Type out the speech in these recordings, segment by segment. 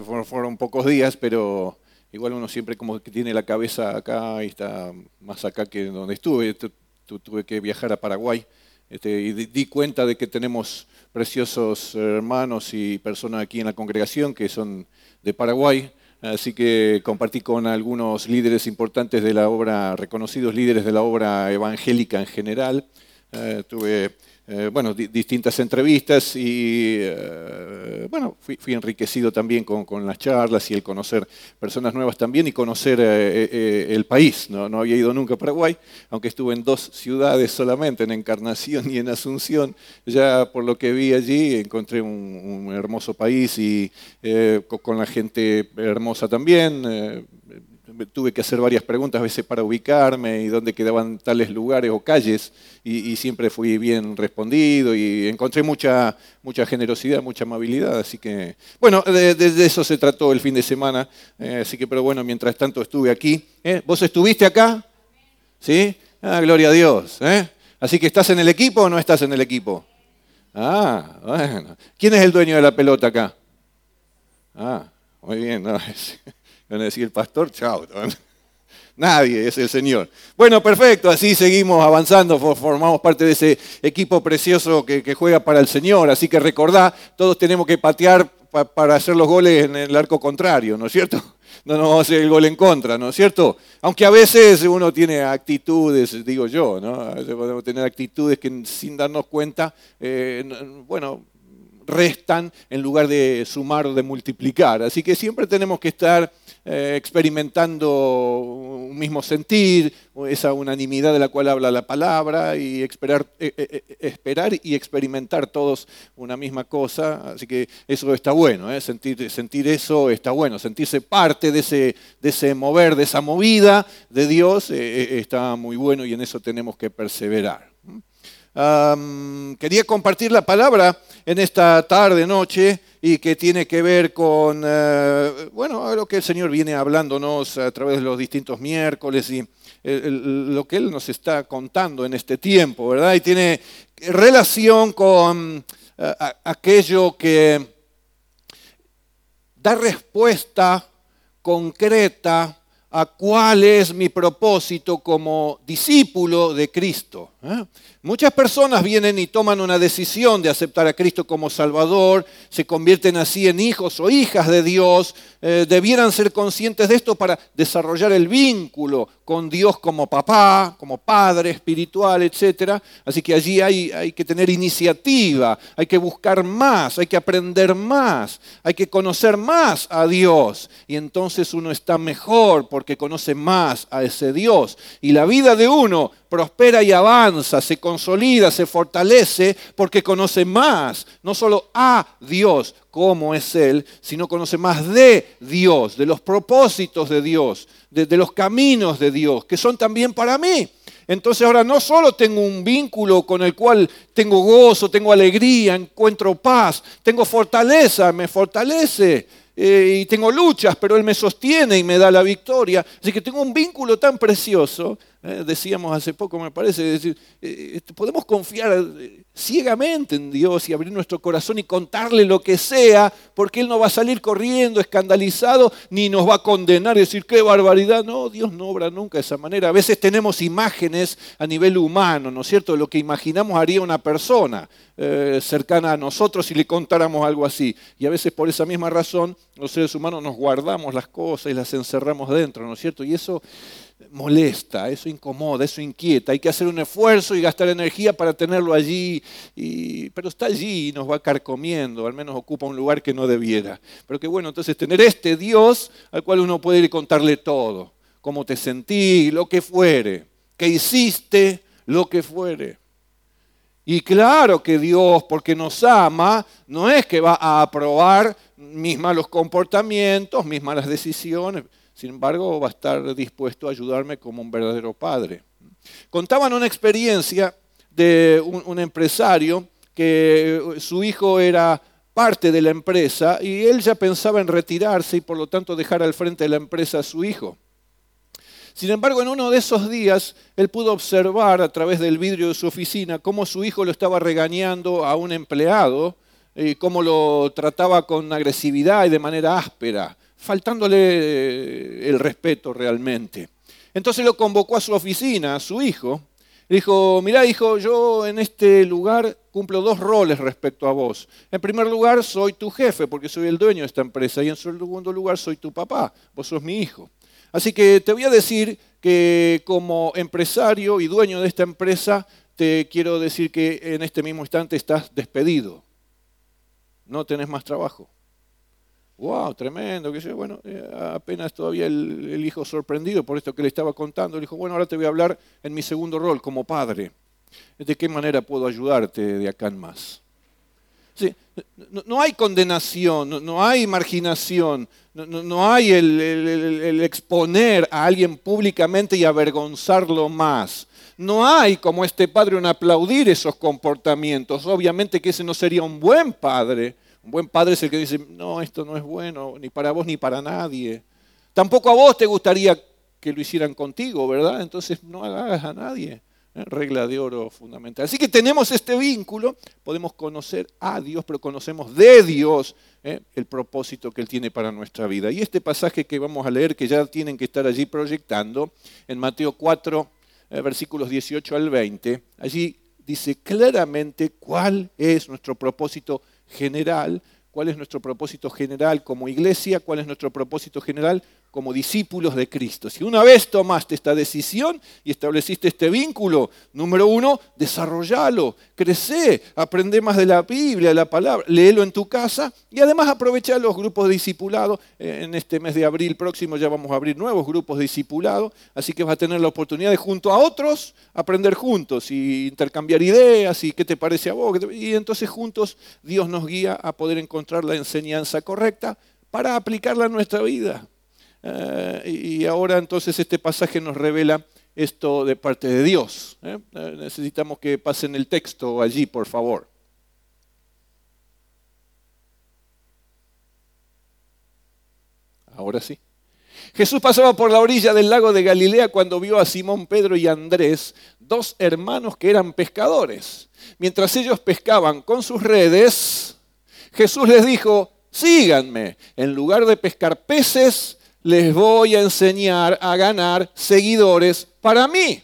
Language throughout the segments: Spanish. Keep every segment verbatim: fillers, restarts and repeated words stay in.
Fueron, fueron pocos días, pero igual uno siempre como que tiene la cabeza acá y está más acá que donde estuve. Tu- tu- Tuve que viajar a Paraguay, este, y di di cuenta de que tenemos preciosos hermanos y personas aquí en la congregación que son de Paraguay. Así que compartí con algunos líderes importantes de la obra, reconocidos líderes de la obra evangélica en general. Eh, tuve eh, bueno, di- distintas entrevistas y eh, bueno, fui, fui enriquecido también con, con las charlas y el conocer personas nuevas también y conocer eh, eh, eh, el país. No, no había ido nunca a Paraguay, aunque estuve en dos ciudades solamente, en Encarnación y en Asunción. Ya por lo que vi allí encontré un, un hermoso país y eh, co- con la gente hermosa también. Eh, tuve que hacer varias preguntas a veces para ubicarme y dónde quedaban tales lugares o calles y, y siempre fui bien respondido y encontré mucha, mucha generosidad, mucha amabilidad, así que, bueno, de, de- de eso se trató el fin de semana, eh, así que, pero bueno, mientras tanto estuve aquí. ¿Eh? ¿Vos estuviste acá? ¿Sí? Ah, gloria a Dios. ¿Eh? Así que, ¿estás en el equipo o no estás en el equipo? Ah, bueno. ¿Quién es el dueño de la pelota acá? Ah, muy bien. No, es- van a decir el pastor, chao. Nadie, es el Señor. Bueno, perfecto, así seguimos avanzando, fo- formamos parte de ese equipo precioso que, que juega para el Señor, así que recordá, todos tenemos que patear pa- para hacer los goles en el arco contrario, ¿no es cierto? No nos vamos a hacer el gol en contra, ¿no es cierto? Aunque a veces uno tiene actitudes, digo yo, ¿no? A veces podemos tener actitudes que sin darnos cuenta, eh, n- bueno, restan en lugar de sumar o de multiplicar. Así que siempre tenemos que estar eh, experimentando un mismo sentir, esa unanimidad de la cual habla la palabra, y esperar, eh, eh, eh, esperar y experimentar todos una misma cosa. Así que eso está bueno, ¿eh? sentir, sentir eso está bueno, sentirse parte de ese, de ese mover, de esa movida de Dios, eh, eh, está muy bueno y en eso tenemos que perseverar. Am, quería compartir la palabra en esta tarde, noche, y que tiene que ver con, eh, bueno, lo que el Señor viene hablándonos a través de los distintos miércoles y el- el- lo que Él nos está contando en este tiempo, ¿verdad? Y tiene relación con eh, a- aquello que da respuesta concreta a cuál es mi propósito como discípulo de Cristo. ¿eh? Muchas personas vienen y toman una decisión de aceptar a Cristo como Salvador, se convierten así en hijos o hijas de Dios, eh, debieran ser conscientes de esto para desarrollar el vínculo con Dios como papá, como padre espiritual, etcétera. Así que allí hay, hay que tener iniciativa, hay que buscar más, hay que aprender más, hay que conocer más a Dios. Y entonces uno está mejor porque conoce más a ese Dios. Y la vida de uno prospera y avanza, se consolida, se fortalece porque conoce más, no solo a Dios, cómo es Él, sino conoce más de Dios, de los propósitos de Dios, de, de los caminos de Dios, que son también para mí. Entonces ahora no solo tengo un vínculo con el cual tengo gozo, tengo alegría, encuentro paz, tengo fortaleza, me fortalece, eh, y tengo luchas, pero Él me sostiene y me da la victoria. Así que tengo un vínculo tan precioso, eh, decíamos hace poco me parece, decir, eh, podemos confiar eh, ciegamente en Dios y abrir nuestro corazón y contarle lo que sea, porque Él no va a salir corriendo, escandalizado, ni nos va a condenar y decir, qué barbaridad. No, Dios no obra nunca de esa manera. A veces tenemos imágenes a nivel humano, ¿no es cierto?, de lo que imaginamos haría una persona eh, cercana a nosotros si le contáramos algo así. Y a veces por esa misma razón los seres humanos nos guardamos las cosas y las encerramos dentro, ¿no es cierto? Y eso molesta, eso incomoda, eso inquieta. Hay que hacer un esfuerzo y gastar energía para tenerlo allí, y, pero está allí y nos va carcomiendo, al menos ocupa un lugar que no debiera. Pero qué bueno entonces tener este Dios al cual uno puede ir y contarle todo, cómo te sentí, lo que fuere, qué hiciste, lo que fuere. Y claro que Dios, porque nos ama, no es que va a aprobar mis malos comportamientos, mis malas decisiones. Sin embargo, va a estar dispuesto a ayudarme como un verdadero padre. Contaban una experiencia de un, un empresario que su hijo era parte de la empresa y él ya pensaba en retirarse y por lo tanto dejar al frente de la empresa a su hijo. Sin embargo, en uno de esos días, él pudo observar a través del vidrio de su oficina cómo su hijo lo estaba regañando a un empleado y cómo lo trataba con agresividad y de manera áspera, faltándole el respeto realmente. Entonces lo convocó a su oficina, a su hijo. Le dijo, mirá hijo, yo en este lugar cumplo dos roles respecto a vos. En primer lugar, soy tu jefe, porque soy el dueño de esta empresa. Y en segundo lugar, soy tu papá, vos sos mi hijo. Así que te voy a decir que como empresario y dueño de esta empresa, te quiero decir que en este mismo instante estás despedido. No tenés más trabajo. ¡Wow! Tremendo. Que yo, bueno, eh, apenas todavía el, el hijo sorprendido por esto que le estaba contando, le dijo, bueno, ahora te voy a hablar en mi segundo rol como padre. ¿De qué manera puedo ayudarte de acá en más? Sí, no, no hay condenación, no, no hay marginación, no, no, no hay el, el, el, el exponer a alguien públicamente y avergonzarlo más. No hay, como este padre, un aplaudir esos comportamientos. Obviamente que ese no sería un buen padre. Un buen padre es el que dice, no, esto no es bueno, ni para vos ni para nadie. Tampoco a vos te gustaría que lo hicieran contigo, ¿verdad? Entonces no hagas a nadie. ¿Eh? Regla de oro fundamental. Así que tenemos este vínculo, podemos conocer a Dios, pero conocemos de Dios ¿eh? el propósito que Él tiene para nuestra vida. Y este pasaje que vamos a leer, que ya tienen que estar allí proyectando, en Mateo cuatro, eh, versículos dieciocho al veinte, allí dice claramente cuál es nuestro propósito general, cuál es nuestro propósito general como iglesia, cuál es nuestro propósito general como discípulos de Cristo. Si una vez tomaste esta decisión y estableciste este vínculo, número uno, desarrollalo, crece, aprende más de la Biblia, de la palabra, léelo en tu casa y además aprovecha los grupos de discipulado. En este mes de abril próximo ya vamos a abrir nuevos grupos de discipulado, así que vas a tener la oportunidad de junto a otros aprender juntos y intercambiar ideas y qué te parece a vos. Y entonces juntos Dios nos guía a poder encontrar la enseñanza correcta para aplicarla en nuestra vida. Uh, y ahora entonces este pasaje nos revela esto de parte de Dios. ¿eh? Uh, necesitamos que pasen el texto allí, por favor. Ahora sí. Jesús pasaba por la orilla del lago de Galilea cuando vio a Simón, Pedro y Andrés, dos hermanos que eran pescadores. Mientras ellos pescaban con sus redes, Jesús les dijo, síganme. En lugar de pescar peces, les voy a enseñar a ganar seguidores para mí.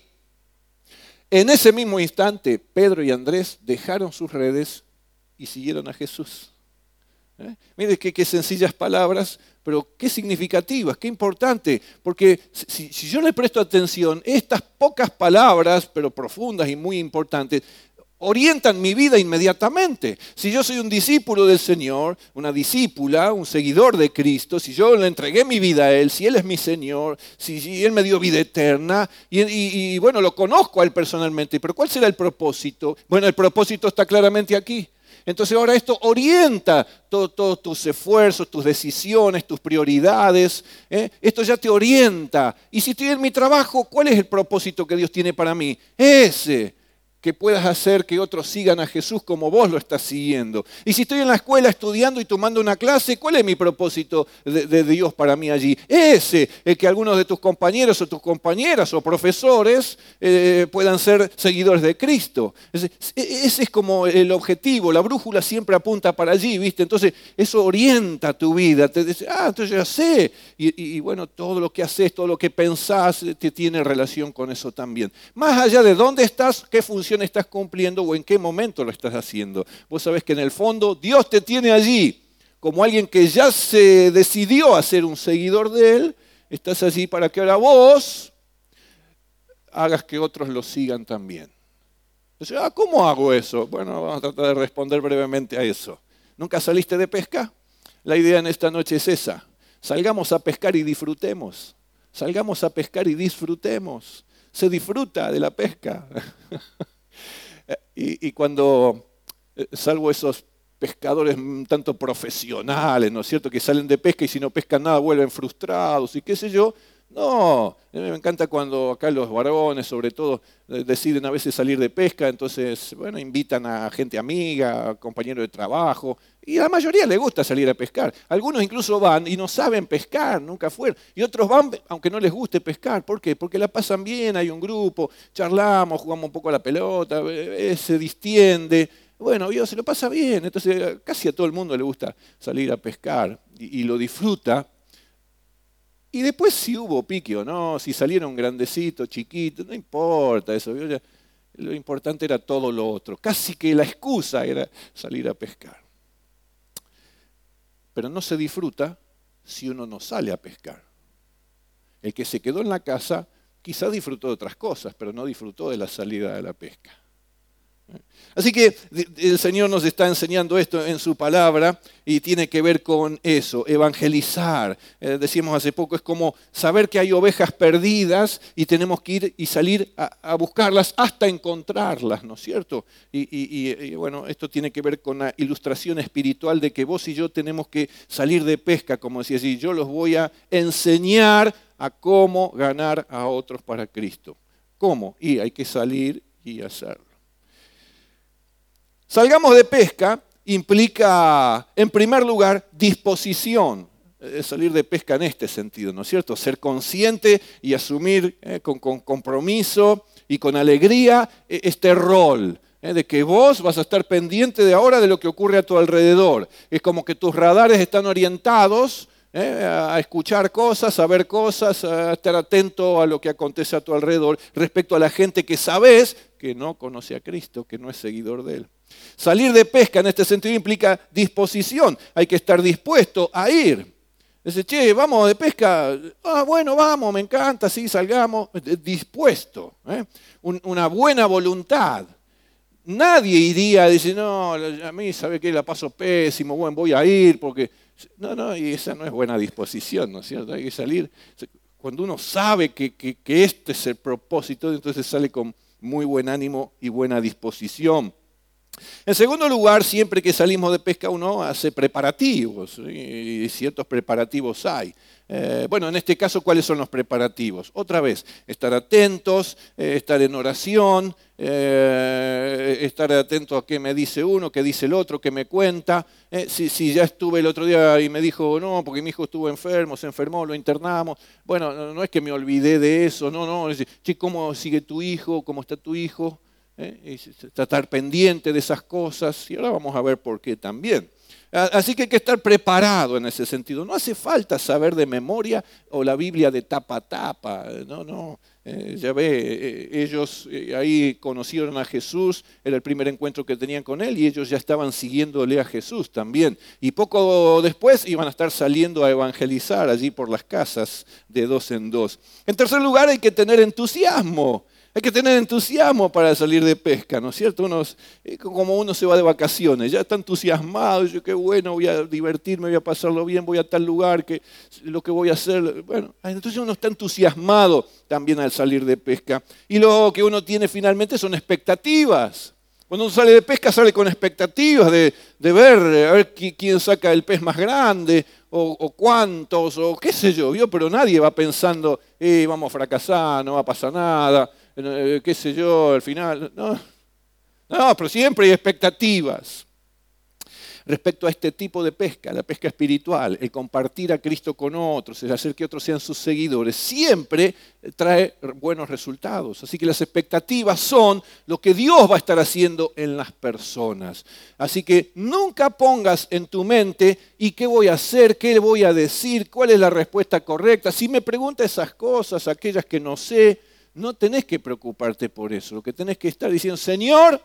En ese mismo instante, Pedro y Andrés dejaron sus redes y siguieron a Jesús. ¿Eh? Mire qué, qué sencillas palabras, pero qué significativas, qué importante. Porque si, si yo le presto atención, estas pocas palabras, pero profundas y muy importantes, orientan mi vida inmediatamente. Si yo soy un discípulo del Señor, una discípula, un seguidor de Cristo, si yo le entregué mi vida a Él, si Él es mi Señor, si, si Él me dio vida eterna, y, y, y bueno, lo conozco a Él personalmente, pero ¿cuál será el propósito? Bueno, el propósito está claramente aquí. Entonces ahora esto orienta todos todo tus esfuerzos, tus decisiones, tus prioridades. ¿eh? Esto ya te orienta. Y si estoy en mi trabajo, ¿cuál es el propósito que Dios tiene para mí? Ese. Que puedas hacer que otros sigan a Jesús como vos lo estás siguiendo. Y si estoy en la escuela estudiando y tomando una clase, ¿cuál es mi propósito de, de Dios para mí allí? Ese, el que algunos de tus compañeros o tus compañeras o profesores eh, puedan ser seguidores de Cristo. Ese, ese es como el objetivo, la brújula siempre apunta para allí, ¿viste? Entonces eso orienta tu vida, te dice, ah, entonces ya sé. Y, y, y bueno, todo lo que haces, todo lo que pensás, te tiene relación con eso también. Más allá de dónde estás, qué función estás cumpliendo o en qué momento lo estás haciendo. Vos sabés que en el fondo Dios te tiene allí como alguien que ya se decidió a ser un seguidor de Él. Estás allí para que ahora vos hagas que otros lo sigan también. Entonces, ah, ¿cómo hago eso? Bueno, vamos a tratar de responder brevemente a eso. ¿Nunca saliste de pesca? La idea en esta noche es esa. Salgamos a pescar y disfrutemos. Salgamos a pescar y disfrutemos. Se disfruta de la pesca. Y, y cuando, salvo esos pescadores un tanto profesionales, ¿no es cierto?, que salen de pesca y si no pescan nada vuelven frustrados y qué sé yo, no, me encanta cuando acá los varones, sobre todo, deciden a veces salir de pesca, entonces, bueno, invitan a gente amiga, a compañeros de trabajo, y a la mayoría le gusta salir a pescar. Algunos incluso van y no saben pescar, nunca fueron, y otros van aunque no les guste pescar. ¿Por qué? Porque la pasan bien, hay un grupo, charlamos, jugamos un poco a la pelota, se distiende. Bueno, Dios se lo pasa bien, entonces casi a todo el mundo le gusta salir a pescar y, y lo disfruta. Y después si hubo pique o no, si salieron grandecitos, chiquitos, no importa eso. Lo importante era todo lo otro. Casi que la excusa era salir a pescar. Pero no se disfruta si uno no sale a pescar. El que se quedó en la casa quizás disfrutó de otras cosas, pero no disfrutó de la salida de la pesca. Así que el Señor nos está enseñando esto en su palabra y tiene que ver con eso, evangelizar. Eh, decíamos hace poco, es como saber que hay ovejas perdidas y tenemos que ir y salir a, a buscarlas hasta encontrarlas, ¿no es cierto? Y, y, y bueno, esto tiene que ver con la ilustración espiritual de que vos y yo tenemos que salir de pesca, como decía así, yo los voy a enseñar a cómo ganar a otros para Cristo. ¿Cómo? Y hay que salir y hacerlo. Salgamos de pesca implica, en primer lugar, disposición. Salir de pesca en este sentido, ¿no es cierto? Ser consciente y asumir eh, con, con compromiso y con alegría eh, este rol. Eh, de que vos vas a estar pendiente de ahora de lo que ocurre a tu alrededor. Es como que tus radares están orientados eh, a escuchar cosas, a ver cosas, a estar atento a lo que acontece a tu alrededor respecto a la gente que sabes que no conoce a Cristo, que no es seguidor de Él. Salir de pesca en este sentido implica disposición. Hay que estar dispuesto a ir. Dice, che, vamos de pesca. Ah, bueno, vamos, me encanta, sí, salgamos. Dispuesto. ¿eh? Un, una buena voluntad. Nadie iría a decir, no, a mí, ¿sabe qué? La paso pésimo, bueno, voy a ir porque... No, no, y esa no es buena disposición, ¿no es cierto? Hay que salir. Cuando uno sabe que, que, que este es el propósito, entonces sale con muy buen ánimo y buena disposición. En segundo lugar, siempre que salimos de pesca uno hace preparativos, y ciertos preparativos hay. Eh, bueno, en este caso, ¿cuáles son los preparativos? Otra vez, estar atentos, eh, estar en oración, eh, estar atento a qué me dice uno, qué dice el otro, qué me cuenta. Eh, si, si ya estuve el otro día y me dijo, no, porque mi hijo estuvo enfermo, se enfermó, lo internamos. Bueno, no, no es que me olvidé de eso, no, no. Es decir, che, ¿cómo sigue tu hijo? ¿Cómo está tu hijo? ¿Eh? Estar pendiente de esas cosas, y ahora vamos a ver por qué también. Así que hay que estar preparado en ese sentido. No hace falta saber de memoria o la Biblia de tapa a tapa, no, no. Eh, ya ve, eh, ellos eh, ahí conocieron a Jesús, era el primer encuentro que tenían con Él y ellos ya estaban siguiéndole a Jesús también. Y poco después iban a estar saliendo a evangelizar allí por las casas de dos en dos. En tercer lugar, hay que tener entusiasmo. Hay que tener entusiasmo para salir de pesca, ¿no es cierto? Uno, como uno se va de vacaciones, ya está entusiasmado, yo qué bueno, voy a divertirme, voy a pasarlo bien, voy a tal lugar, que lo que voy a hacer. Bueno, entonces uno está entusiasmado también al salir de pesca. Y lo que uno tiene finalmente son expectativas. Cuando uno sale de pesca sale con expectativas de, de ver, a ver quién saca el pez más grande, o, o cuántos, o qué sé yo, ¿vio? Pero nadie va pensando, eh, vamos a fracasar, no va a pasar nada. Qué sé yo, al final, no, no, pero siempre hay expectativas. Respecto a este tipo de pesca, la pesca espiritual, el compartir a Cristo con otros, el hacer que otros sean sus seguidores, siempre trae buenos resultados. Así que las expectativas son lo que Dios va a estar haciendo en las personas. Así que nunca pongas en tu mente, ¿y qué voy a hacer? ¿Qué voy a decir? ¿Cuál es la respuesta correcta? Si me pregunta esas cosas, aquellas que no sé, no tenés que preocuparte por eso. Lo que tenés que estar diciendo, Señor,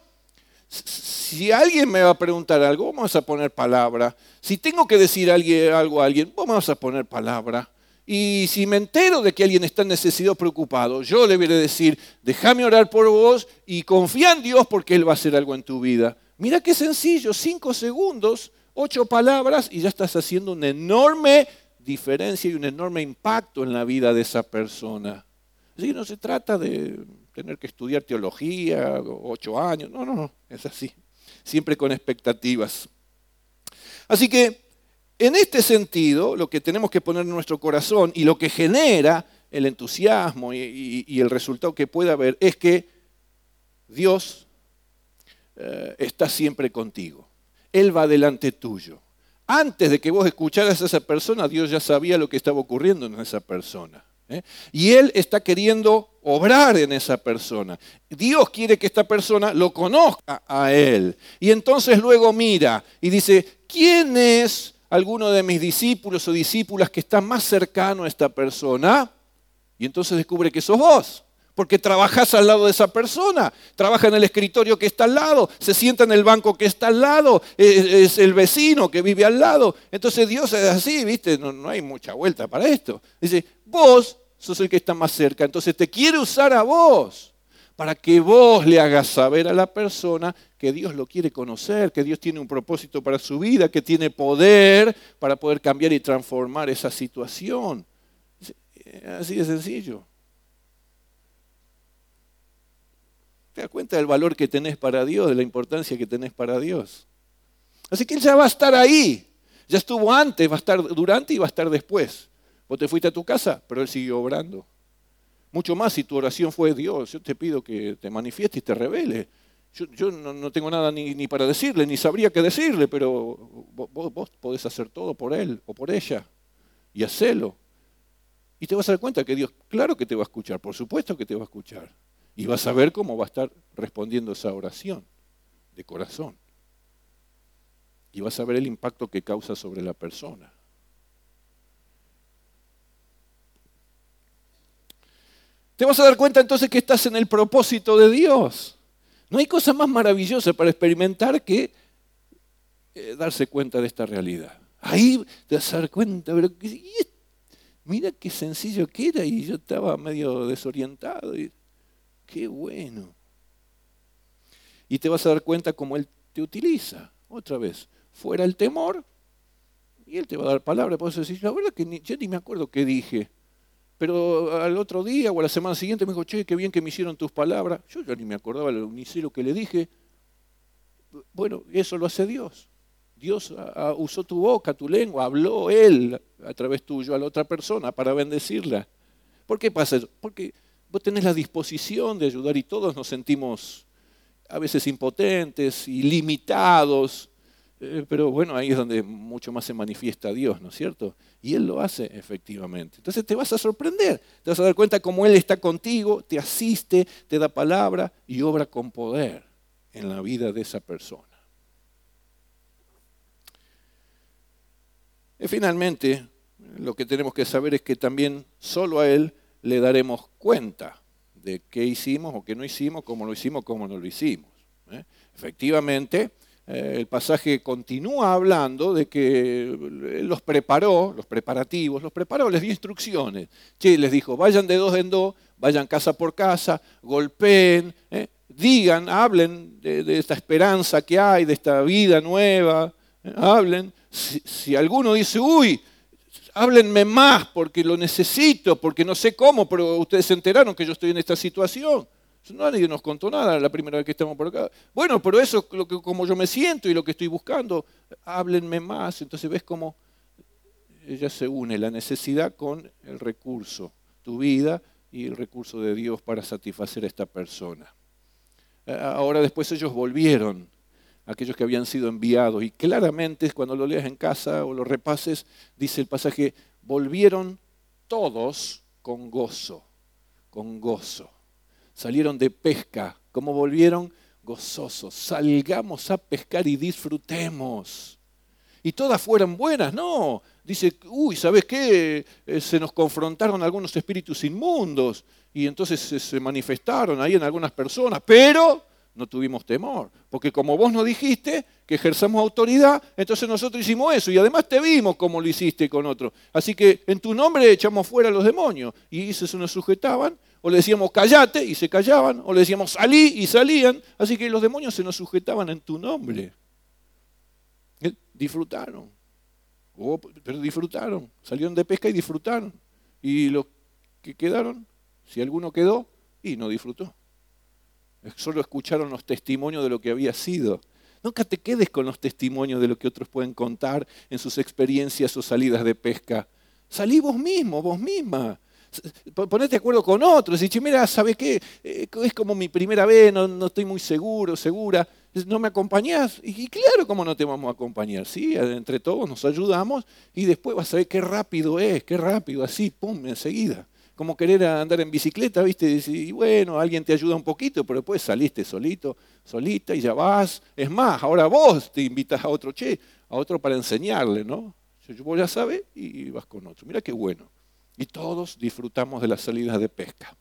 si alguien me va a preguntar algo, vamos a poner palabra. Si tengo que decir algo a alguien, vamos a poner palabra. Y si me entero de que alguien está en necesidad o preocupado, yo le voy a decir, déjame orar por vos y confía en Dios porque Él va a hacer algo en tu vida. Mira qué sencillo, cinco segundos, ocho palabras y ya estás haciendo una enorme diferencia y un enorme impacto en la vida de esa persona. Así que no se trata de tener que estudiar teología, ocho años, no, no, no, es así, siempre con expectativas. Así que, en este sentido, lo que tenemos que poner en nuestro corazón y lo que genera el entusiasmo y, y, y el resultado que puede haber es que Dios eh, está siempre contigo, Él va delante tuyo. Antes de que vos escucharas a esa persona, Dios ya sabía lo que estaba ocurriendo en esa persona. ¿eh? Y Él está queriendo obrar en esa persona. Dios quiere que esta persona lo conozca a Él. Y entonces luego mira y dice, ¿quién es alguno de mis discípulos o discípulas que está más cercano a esta persona? Y entonces descubre que sos vos. Porque trabajás al lado de esa persona, trabaja en el escritorio que está al lado, se sienta en el banco que está al lado, es, es el vecino que vive al lado. Entonces Dios es así, ¿viste? No, no hay mucha vuelta para esto. Dice, vos sos el que está más cerca, entonces te quiere usar a vos para que vos le hagas saber a la persona que Dios lo quiere conocer, que Dios tiene un propósito para su vida, que tiene poder para poder cambiar y transformar esa situación. Así de sencillo. Te das cuenta del valor que tenés para Dios, de la importancia que tenés para Dios. Así que Él ya va a estar ahí. Ya estuvo antes, va a estar durante y va a estar después. Vos te fuiste a tu casa, pero Él siguió obrando. Mucho más si tu oración fue, Dios, yo te pido que te manifiestes y te reveles. Yo, yo no, no tengo nada ni, ni para decirle, ni sabría qué decirle, pero vos, vos podés hacer todo por Él o por ella. Y hacelo. Y te vas a dar cuenta que Dios, claro que te va a escuchar, por supuesto que te va a escuchar. Y vas a ver cómo va a estar respondiendo esa oración de corazón. Y vas a ver el impacto que causa sobre la persona. Te vas a dar cuenta entonces que estás en el propósito de Dios. No hay cosa más maravillosa para experimentar que eh, darse cuenta de esta realidad. Ahí te vas a dar cuenta, pero mira qué sencillo que era y yo estaba medio desorientado. Y, qué bueno. Y te vas a dar cuenta cómo Él te utiliza. Otra vez, fuera el temor, y Él te va a dar palabra. Puedes decir, la verdad que ni, yo ni me acuerdo qué dije. Pero al otro día o a la semana siguiente me dijo, che, qué bien que me hicieron tus palabras. Yo ya ni me acordaba ni sé lo que le dije. Bueno, eso lo hace Dios. Dios a, a, usó tu boca, tu lengua, habló Él a través tuyo a la otra persona para bendecirla. ¿Por qué pasa eso? Porque vos tenés la disposición de ayudar y todos nos sentimos a veces impotentes y limitados, eh, pero bueno, ahí es donde mucho más se manifiesta Dios, ¿no es cierto? Y Él lo hace efectivamente. Entonces te vas a sorprender, te vas a dar cuenta cómo Él está contigo, te asiste, te da palabra y obra con poder en la vida de esa persona. Y finalmente, lo que tenemos que saber es que también solo a Él le daremos cuenta de qué hicimos o qué no hicimos, cómo lo hicimos, cómo no lo hicimos. ¿eh? Efectivamente, eh, el pasaje continúa hablando de que Él los preparó, los preparativos, los preparó, les dio instrucciones. Che, les dijo, vayan de dos en dos, vayan casa por casa, golpeen, ¿eh? digan, hablen de, de esta esperanza que hay, de esta vida nueva, ¿eh? hablen. Si, si alguno dice, uy, háblenme más porque lo necesito, porque no sé cómo, pero ustedes se enteraron que yo estoy en esta situación. Nadie nos contó nada la primera vez que estamos por acá. Bueno, pero eso es lo que, como yo me siento y lo que estoy buscando. Háblenme más. Entonces ves cómo ella se une la necesidad con el recurso, tu vida y el recurso de Dios para satisfacer a esta persona. Ahora después ellos volvieron, aquellos que habían sido enviados. Y claramente, cuando lo leas en casa o lo repases, dice el pasaje, volvieron todos con gozo, con gozo. Salieron de pesca. ¿Cómo volvieron? Gozosos. Salgamos a pescar y disfrutemos. Y todas fueran buenas, no. Dice, uy, ¿sabes qué? Eh, se nos confrontaron algunos espíritus inmundos y entonces se, se manifestaron ahí en algunas personas, pero no tuvimos temor, porque como vos nos dijiste que ejerzamos autoridad, entonces nosotros hicimos eso y además te vimos como lo hiciste con otro. Así que en tu nombre echamos fuera a los demonios y esos nos sujetaban, o le decíamos callate y se callaban, o le decíamos salí y salían, así que los demonios se nos sujetaban en tu nombre. Disfrutaron, oh, pero disfrutaron, salieron de pesca y disfrutaron. Y los que quedaron, si alguno quedó, y no disfrutó. Solo escucharon los testimonios de lo que había sido. Nunca te quedes con los testimonios de lo que otros pueden contar en sus experiencias o salidas de pesca. Salí vos mismo, vos misma. Ponete de acuerdo con otros y decir, mira, ¿sabes qué? Es como mi primera vez, no, no estoy muy seguro, segura. ¿No me acompañás? Y claro, ¿cómo no te vamos a acompañar? ¿Sí? Entre todos nos ayudamos y después vas a ver qué rápido es, qué rápido, así, pum, enseguida. como querer andar en bicicleta, ¿viste? Y bueno, alguien te ayuda un poquito, pero después saliste solito, solita y ya vas. Es más, ahora vos te invitas a otro, che, a otro para enseñarle, ¿no? Vos ya sabes y vas con otro. Mira qué bueno. Y todos disfrutamos de las salidas de pesca.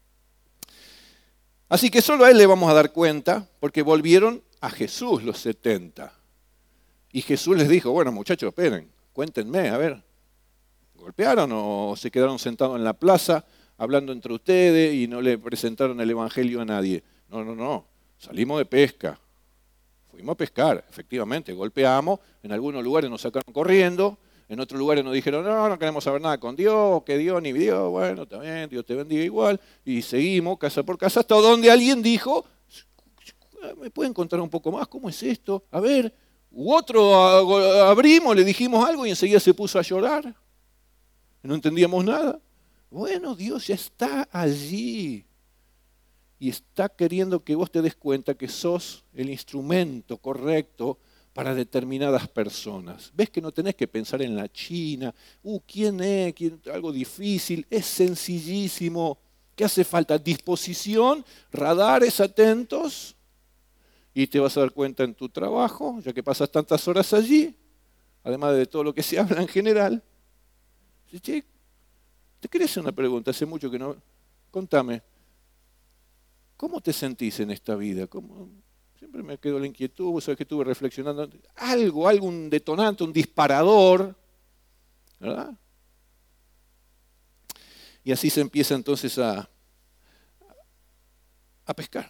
Así que solo a él le vamos a dar cuenta, porque volvieron a Jesús los setenta. Y Jesús les dijo, bueno muchachos, esperen, cuéntenme, a ver, ¿golpearon o se quedaron sentados en la plaza hablando entre ustedes y no le presentaron el evangelio a nadie? No, no, no, salimos de pesca, fuimos a pescar, efectivamente, golpeamos, en algunos lugares nos sacaron corriendo, en otros lugares nos dijeron, no, no queremos saber nada con Dios, que Dios ni Dios, bueno, también, Dios te bendiga igual, y seguimos casa por casa hasta donde alguien dijo, ¿me pueden contar un poco más? ¿Cómo es esto? A ver, u otro abrimos, le dijimos algo y enseguida se puso a llorar. No entendíamos nada. Bueno, Dios ya está allí y está queriendo que vos te des cuenta que sos el instrumento correcto para determinadas personas. ¿Ves que no tenés que pensar en la China? Uh, ¿quién es? ¿Quién? Algo difícil. Es sencillísimo. ¿Qué hace falta? Disposición, radares atentos y te vas a dar cuenta en tu trabajo, ya que pasas tantas horas allí, además de todo lo que se habla en general. Che, te quería hacer una pregunta, hace mucho que no... Contame, ¿cómo te sentís en esta vida? ¿Cómo... Siempre me quedó la inquietud, vos sabés que estuve reflexionando. Algo, algún detonante, un disparador, ¿verdad? Y así se empieza entonces a, a pescar.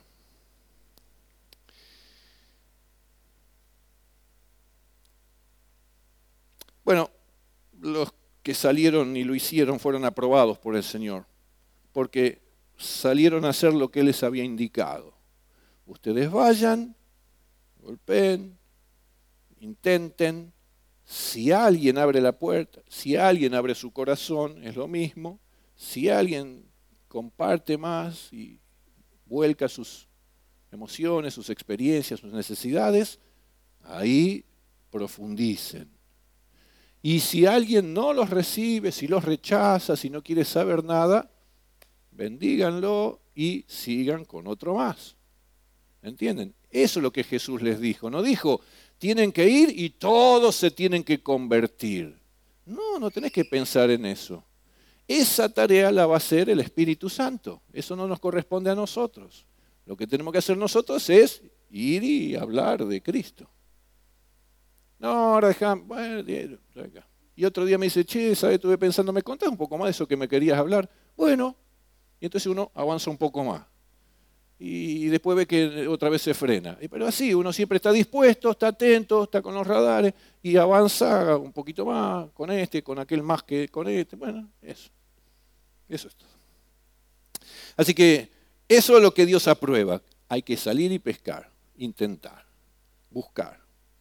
Bueno, los que salieron y lo hicieron fueron aprobados por el Señor, porque salieron a hacer lo que Él les había indicado. Ustedes vayan, golpeen, intenten. Si alguien abre la puerta, si alguien abre su corazón, es lo mismo. Si alguien comparte más y vuelca sus emociones, sus experiencias, sus necesidades, ahí profundicen. Y si alguien no los recibe, si los rechaza, si no quiere saber nada, bendíganlo y sigan con otro más. ¿Entienden? Eso es lo que Jesús les dijo. No dijo, tienen que ir y todos se tienen que convertir. No, no tenés que pensar en eso. Esa tarea la va a hacer el Espíritu Santo. Eso no nos corresponde a nosotros. Lo que tenemos que hacer nosotros es ir y hablar de Cristo. No, ahora dejame, bueno, y otro día me dice, che, ¿sabes? Estuve pensando, ¿me contás un poco más de eso que me querías hablar? Bueno, y entonces uno avanza un poco más. Y después ve que otra vez se frena. Pero así, uno siempre está dispuesto, está atento, está con los radares y avanza un poquito más con este, con aquel más que con este. Bueno, eso. Eso es todo. Así que eso es lo que Dios aprueba. Hay que salir y pescar, intentar, buscar.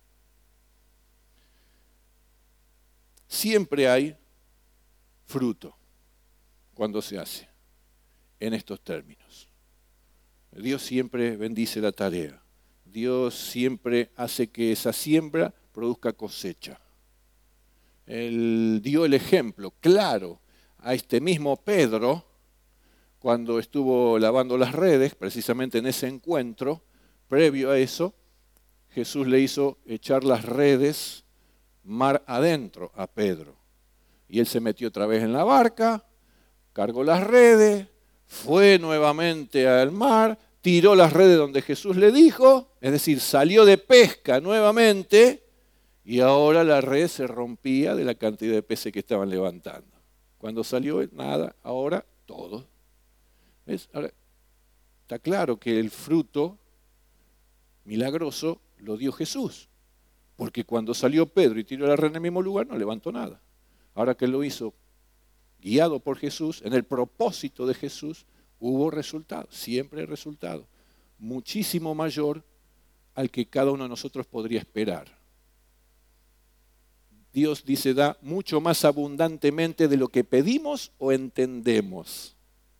Siempre hay fruto cuando se hace en estos términos. Dios siempre bendice la tarea. Dios siempre hace que esa siembra produzca cosecha. Él dio el ejemplo claro a este mismo Pedro cuando estuvo lavando las redes, precisamente en ese encuentro. Previo a eso, Jesús le hizo echar las redes mar adentro a Pedro. Y él se metió otra vez en la barca, cargó las redes, fue nuevamente al mar, tiró las redes donde Jesús le dijo, es decir, salió de pesca nuevamente y ahora la red se rompía de la cantidad de peces que estaban levantando. Cuando salió, nada, ahora todo. ¿Ves? Ahora, está claro que el fruto milagroso lo dio Jesús, porque cuando salió Pedro y tiró la red en el mismo lugar no levantó nada. Ahora que lo hizo guiado por Jesús, en el propósito de Jesús, hubo resultado, siempre hay resultado, muchísimo mayor al que cada uno de nosotros podría esperar. Dios dice, da mucho más abundantemente de lo que pedimos o entendemos.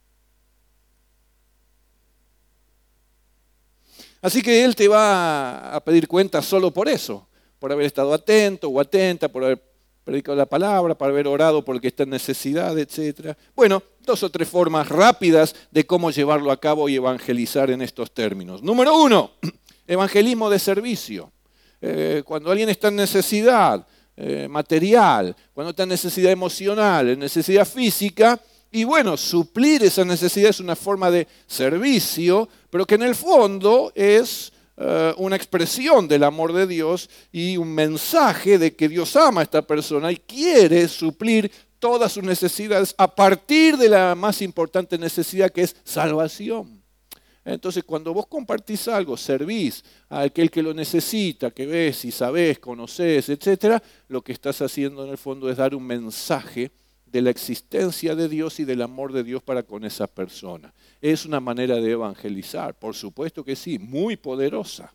Así que Él te va a pedir cuenta solo por eso, por haber estado atento o atenta, por haber predicado la palabra, para haber orado por el que está en necesidad, etcétera. Bueno, dos o tres formas rápidas de cómo llevarlo a cabo y evangelizar en estos términos. Número uno, evangelismo de servicio. Eh, cuando alguien está en necesidad eh, material, cuando está en necesidad emocional, en necesidad física, y bueno, suplir esa necesidad es una forma de servicio, pero que en el fondo es uh, una expresión del amor de Dios y un mensaje de que Dios ama a esta persona y quiere suplir todas sus necesidades a partir de la más importante necesidad, que es salvación. Entonces, cuando vos compartís algo, servís a aquel que lo necesita, que ves y sabés, conocés, etcétera, lo que estás haciendo en el fondo es dar un mensaje de la existencia de Dios y del amor de Dios para con esa persona. Es una manera de evangelizar, por supuesto que sí, muy poderosa.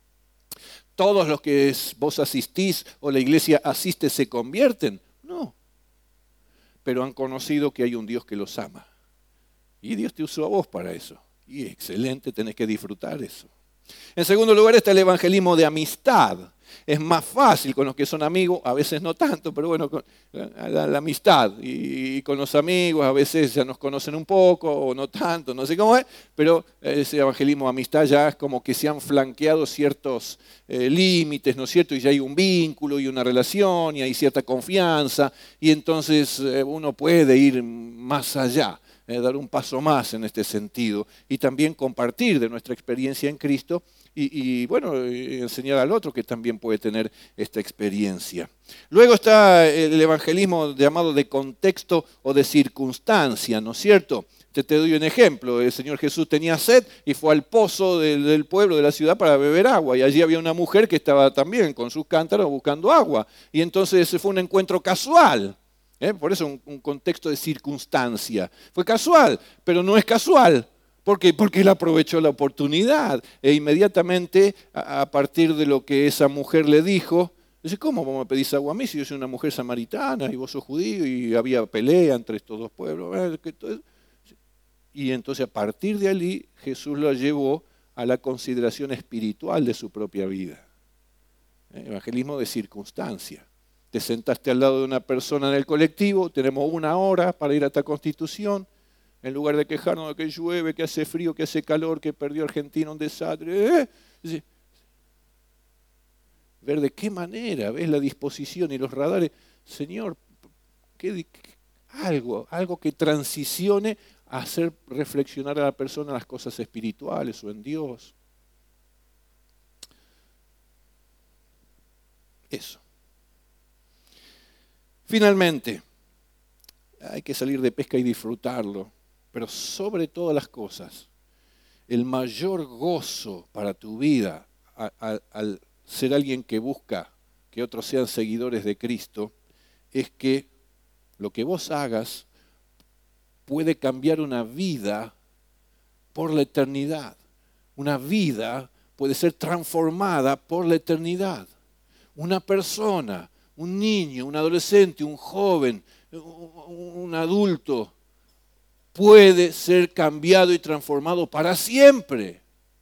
¿Todos los que vos asistís o la iglesia asiste se convierten? No. Pero han conocido que hay un Dios que los ama. Y Dios te usó a vos para eso. Y excelente, tenés que disfrutar eso. En segundo lugar está el evangelismo de amistad. Es más fácil con los que son amigos, a veces no tanto, pero bueno, con la, la amistad. Y, y con los amigos a veces ya nos conocen un poco o no tanto, no sé cómo es, pero ese evangelismo de amistad ya es como que se han flanqueado ciertos eh, límites, ¿no es cierto? Y ya hay un vínculo y una relación y hay cierta confianza y entonces eh, uno puede ir más allá. Eh, dar un paso más en este sentido y también compartir de nuestra experiencia en Cristo y, y bueno, enseñar al otro que también puede tener esta experiencia. Luego está el evangelismo llamado de contexto o de circunstancia, ¿no es cierto? Te, te doy un ejemplo, el Señor Jesús tenía sed y fue al pozo del, del pueblo, de la ciudad, para beber agua y allí había una mujer que estaba también con sus cántaros buscando agua y entonces fue un encuentro casual. ¿Eh? Por eso un, un contexto de circunstancia. Fue casual, pero no es casual. ¿Por qué? Porque él aprovechó la oportunidad e inmediatamente a, a partir de lo que esa mujer le dijo, dice, ¿cómo vos me pedís agua a mí si yo soy una mujer samaritana y vos sos judío y había pelea entre estos dos pueblos? Y entonces a partir de allí Jesús lo llevó a la consideración espiritual de su propia vida. ¿Eh? Evangelismo de circunstancia. Te sentaste al lado de una persona en el colectivo, tenemos una hora para ir a esta Constitución, en lugar de quejarnos de que llueve, que hace frío, que hace calor, que perdió Argentina, un desastre. ¿Eh? Sí. Ver de qué manera ves la disposición y los radares. Señor, ¿qué, algo, algo que transicione a hacer reflexionar a la persona en las cosas espirituales o en Dios. Eso. Finalmente, hay que salir de pesca y disfrutarlo, pero sobre todas las cosas, el mayor gozo para tu vida al, al, al ser alguien que busca que otros sean seguidores de Cristo, es que lo que vos hagas puede cambiar una vida por la eternidad. Una vida puede ser transformada por la eternidad. Una persona, un niño, un adolescente, un joven, un adulto, puede ser cambiado y transformado para siempre.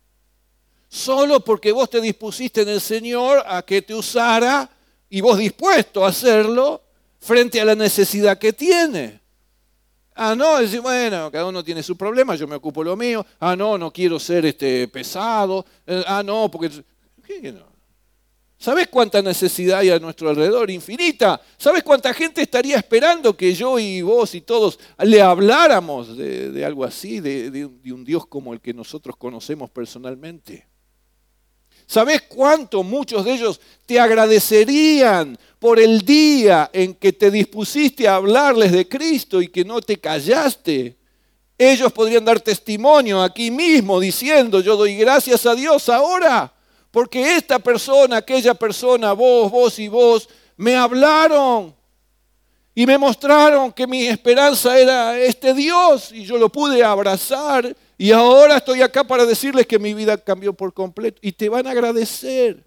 Solo porque vos te dispusiste en el Señor a que te usara y vos dispuesto a hacerlo frente a la necesidad que tiene. Ah, no, decir, bueno, cada uno tiene su problema, yo me ocupo lo mío. Ah, no, no quiero ser este, pesado. Ah, no, porque... ¿Qué que no? ¿Sabés cuánta necesidad hay a nuestro alrededor? Infinita. ¿Sabés cuánta gente estaría esperando que yo y vos y todos le habláramos de, de algo así, de, de, de un Dios como el que nosotros conocemos personalmente? ¿Sabés cuánto muchos de ellos te agradecerían por el día en que te dispusiste a hablarles de Cristo y que no te callaste? Ellos podrían dar testimonio aquí mismo diciendo, yo doy gracias a Dios ahora, porque esta persona, aquella persona, vos, vos y vos, me hablaron y me mostraron que mi esperanza era este Dios y yo lo pude abrazar. Y ahora estoy acá para decirles que mi vida cambió por completo. Y te van a agradecer.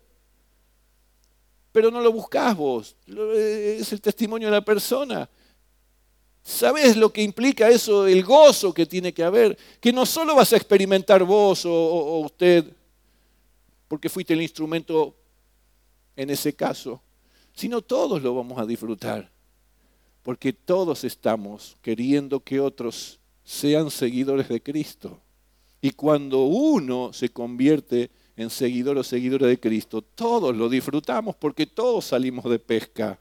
Pero no lo buscás vos. Es el testimonio de la persona. ¿Sabés lo que implica eso? El gozo que tiene que haber. Que no solo vas a experimentar vos o, o, o usted, porque fuiste el instrumento en ese caso, sino todos lo vamos a disfrutar, porque todos estamos queriendo que otros sean seguidores de Cristo. Y cuando uno se convierte en seguidor o seguidora de Cristo, todos lo disfrutamos porque todos salimos de pesca.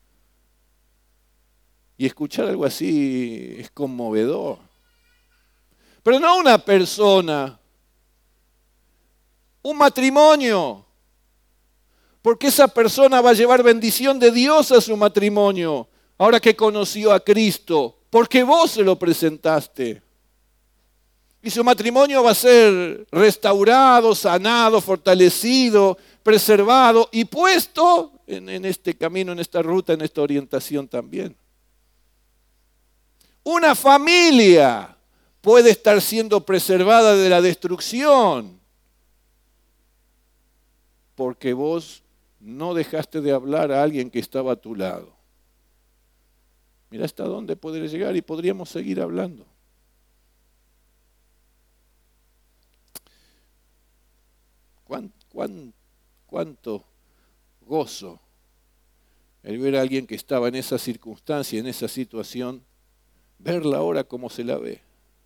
Y escuchar algo así es conmovedor. Pero no una persona, un matrimonio. Porque esa persona va a llevar bendición de Dios a su matrimonio, ahora que conoció a Cristo, porque vos se lo presentaste. Y su matrimonio va a ser restaurado, sanado, fortalecido, preservado y puesto en, en este camino, en esta ruta, en esta orientación también. Una familia puede estar siendo preservada de la destrucción porque vos no dejaste de hablar a alguien que estaba a tu lado. Mira hasta dónde podría llegar y podríamos seguir hablando. ¿Cuán, cuán, cuánto gozo el ver a alguien que estaba en esa circunstancia, en esa situación, verla ahora como se la ve.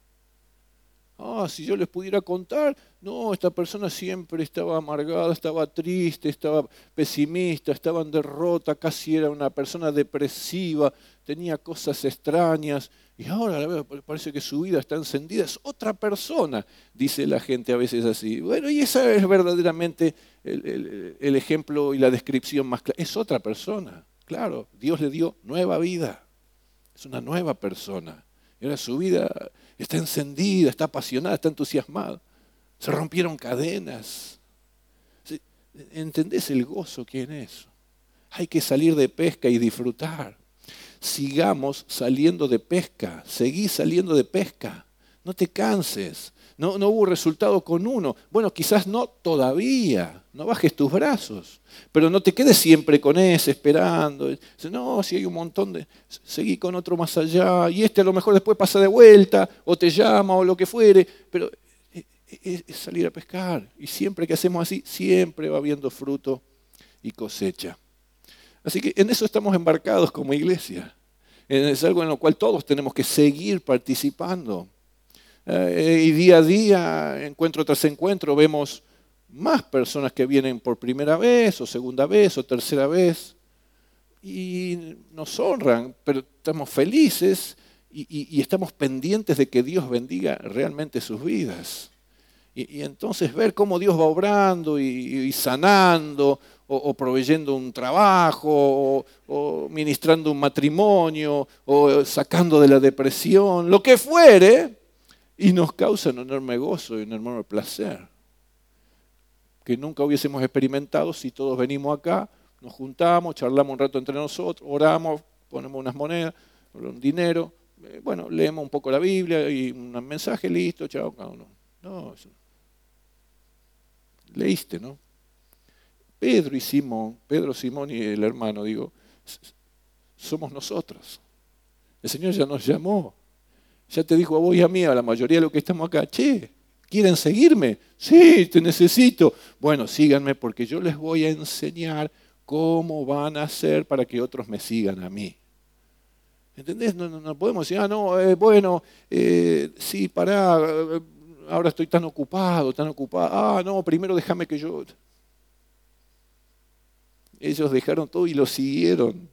Ah, si yo les pudiera contar, no, esta persona siempre estaba amargada, estaba triste, estaba pesimista, estaba en derrota, casi era una persona depresiva, tenía cosas extrañas, y ahora la veo, parece que su vida está encendida, es otra persona, dice la gente a veces así. Bueno, y esa es verdaderamente el, el, el ejemplo y la descripción más clara. Es otra persona, claro, Dios le dio nueva vida, es una nueva persona. Y ahora su vida está encendida, está apasionada, está entusiasmada. Se rompieron cadenas. ¿Entendés el gozo que hay en eso? Hay que salir de pesca y disfrutar. Sigamos saliendo de pesca, seguí saliendo de pesca. No te canses. No, no hubo resultado con uno. Bueno, quizás no todavía. No bajes tus brazos. Pero no te quedes siempre con ese esperando. No, si hay un montón de... Seguí con otro más allá. Y este a lo mejor después pasa de vuelta. O te llama o lo que fuere. Pero es salir a pescar. Y siempre que hacemos así, siempre va habiendo fruto y cosecha. Así que en eso estamos embarcados como iglesia. Es algo en lo cual todos tenemos que seguir participando. Eh, y día a día, encuentro tras encuentro, vemos más personas que vienen por primera vez, o segunda vez, o tercera vez, y nos honran, pero estamos felices y, y, y estamos pendientes de que Dios bendiga realmente sus vidas. Y, y entonces ver cómo Dios va obrando y, y sanando, o, o proveyendo un trabajo, o, o ministrando un matrimonio, o sacando de la depresión, lo que fuere, y nos causa un enorme gozo y un enorme placer que nunca hubiésemos experimentado si todos venimos acá, nos juntamos, charlamos un rato entre nosotros, oramos, ponemos unas monedas, un dinero, eh, bueno, leemos un poco la Biblia y un mensaje, listo, chao, cada uno. No, eso. Leíste, ¿no? Pedro y Simón, Pedro, Simón y el hermano, digo, somos nosotros. El Señor ya nos llamó. Ya te dijo a vos y a mí, a la mayoría de los que estamos acá, che, ¿quieren seguirme? Sí, te necesito. Bueno, síganme porque yo les voy a enseñar cómo van a hacer para que otros me sigan a mí. ¿Entendés? No, no, no podemos decir, ah, no, eh, bueno, eh, sí, pará, eh, ahora estoy tan ocupado, tan ocupado. Ah, no, primero déjame que yo... Ellos dejaron todo y lo siguieron.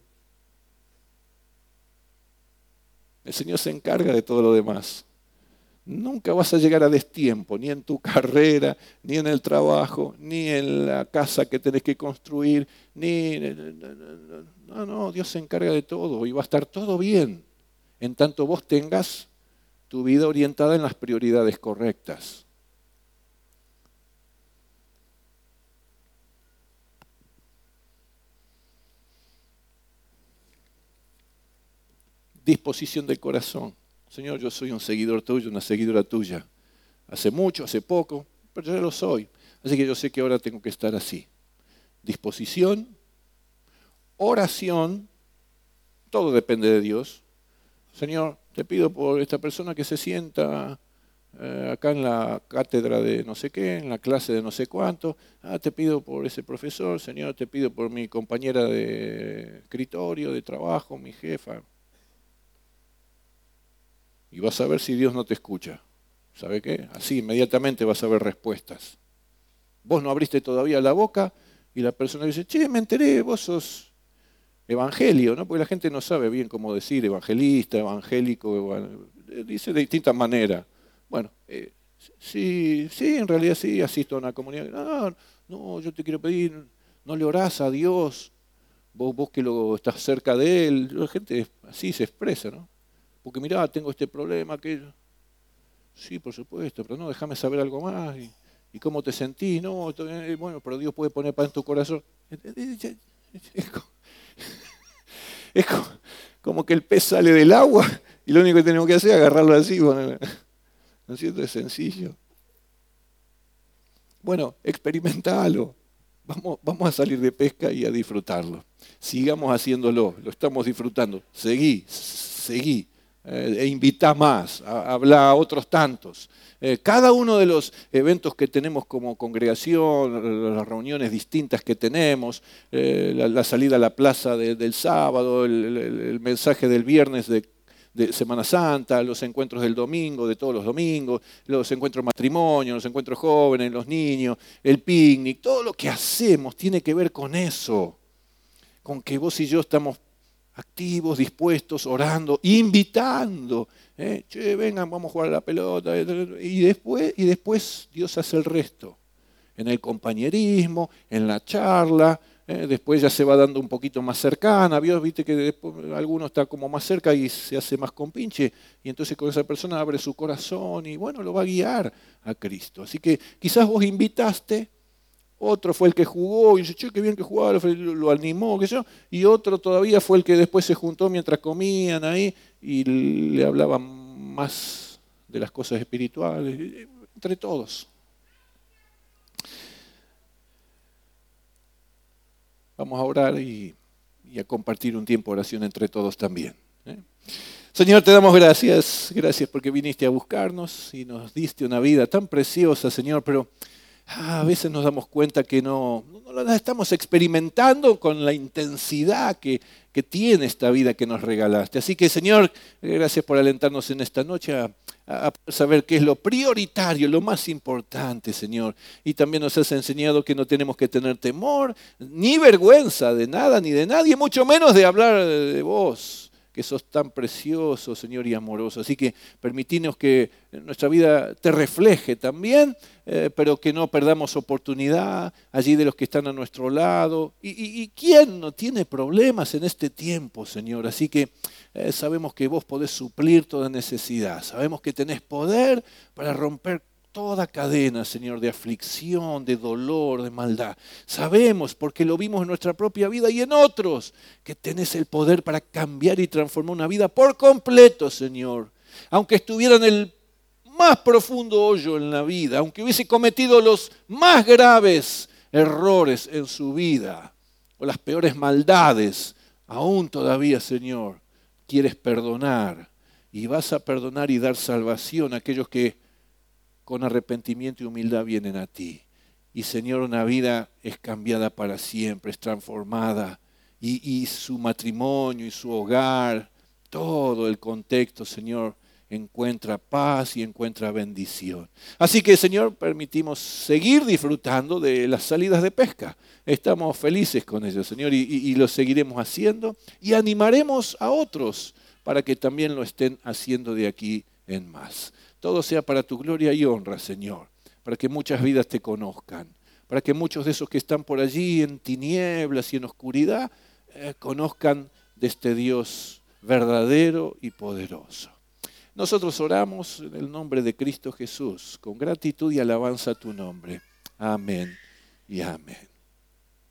El Señor se encarga de todo lo demás. Nunca vas a llegar a destiempo, ni en tu carrera, ni en el trabajo, ni en la casa que tenés que construir, ni... No, no, Dios se encarga de todo y va a estar todo bien, en tanto vos tengas tu vida orientada en las prioridades correctas. Disposición del corazón. Señor, yo soy un seguidor tuyo, una seguidora tuya. Hace mucho, hace poco, pero ya lo soy. Así que yo sé que ahora tengo que estar así. Disposición, oración, todo depende de Dios. Señor, te pido por esta persona que se sienta eh, acá en la cátedra de no sé qué, en la clase de no sé cuánto, ah, te pido por ese profesor, Señor, te pido por mi compañera de escritorio, de trabajo, mi jefa. Y vas a ver si Dios no te escucha. ¿Sabe qué? Así inmediatamente vas a ver respuestas. Vos no abriste todavía la boca y la persona dice, che, me enteré, vos sos evangelio, ¿no? Porque la gente no sabe bien cómo decir evangelista, evangélico, dice de distintas maneras. Bueno, eh, sí, sí, en realidad sí, asisto a una comunidad. No, no, yo te quiero pedir, no le orás a Dios, vos, vos que lo estás cerca de Él. La gente así se expresa, ¿no? Porque mirá, tengo este problema, aquello. Sí, por supuesto, pero no, déjame saber algo más. ¿Y, y cómo te sentís? No, eh, bueno, pero Dios puede poner paz en tu corazón. Es como, es como, como que el pez sale del agua y lo único que tenemos que hacer es agarrarlo así. Bueno, ¿no es cierto? Es sencillo. Bueno, experimentalo. Vamos, vamos a salir de pesca y a disfrutarlo. Sigamos haciéndolo, lo estamos disfrutando. Seguí, seguí. Eh, e invita más, a, habla a otros tantos. Eh, cada uno de los eventos que tenemos como congregación, las reuniones distintas que tenemos, eh, la, la salida a la plaza de, del sábado, el, el, el mensaje del viernes de, de Semana Santa, los encuentros del domingo, de todos los domingos, los encuentros matrimonios, los encuentros jóvenes, los niños, el picnic, todo lo que hacemos tiene que ver con eso, con que vos y yo estamos activos, dispuestos, orando, invitando. ¿eh? Che, vengan, vamos a jugar a la pelota. Y después, y después Dios hace el resto. En el compañerismo, en la charla. ¿eh? Después ya se va dando un poquito más cercana. Dios, viste que después alguno está como más cerca y se hace más compinche. Y entonces con esa persona abre su corazón y bueno, lo va a guiar a Cristo. Así que quizás vos invitaste. Otro fue el que jugó y dice, che, qué bien que jugaba, lo animó, qué sé yo. Y otro todavía fue el que después se juntó mientras comían ahí y le hablaban más de las cosas espirituales, entre todos. Vamos a orar y, y a compartir un tiempo de oración entre todos también. ¿eh? Señor, te damos gracias, gracias porque viniste a buscarnos y nos diste una vida tan preciosa, Señor, pero Ah, a veces nos damos cuenta que no, no la estamos experimentando con la intensidad que, que tiene esta vida que nos regalaste. Así que, Señor, gracias por alentarnos en esta noche a, a saber qué es lo prioritario, lo más importante, Señor. Y también nos has enseñado que no tenemos que tener temor, ni vergüenza de nada ni de nadie, mucho menos de hablar de vos, que sos tan precioso, Señor, y amoroso. Así que permitinos que nuestra vida te refleje también, eh, pero que no perdamos oportunidad allí de los que están a nuestro lado. ¿Y, y, y quién no tiene problemas en este tiempo, Señor? Así que eh, sabemos que vos podés suplir toda necesidad. Sabemos que tenés poder para romper toda cadena, Señor, de aflicción, de dolor, de maldad. Sabemos, porque lo vimos en nuestra propia vida y en otros, que tenés el poder para cambiar y transformar una vida por completo, Señor. Aunque estuviera en el más profundo hoyo en la vida, aunque hubiese cometido los más graves errores en su vida, o las peores maldades, aún todavía, Señor, quieres perdonar. Y vas a perdonar y dar salvación a aquellos que con arrepentimiento y humildad vienen a ti. Y Señor, una vida es cambiada para siempre, es transformada. Y, y su matrimonio y su hogar, todo el contexto, Señor, encuentra paz y encuentra bendición. Así que, Señor, permitimos seguir disfrutando de las salidas de pesca. Estamos felices con ello, Señor, y, y, y lo seguiremos haciendo. Y animaremos a otros para que también lo estén haciendo de aquí en más. Todo sea para tu gloria y honra, Señor, para que muchas vidas te conozcan, para que muchos de esos que están por allí en tinieblas y en oscuridad eh, conozcan de este Dios verdadero y poderoso. Nosotros oramos en el nombre de Cristo Jesús, con gratitud y alabanza a tu nombre. Amén y amén.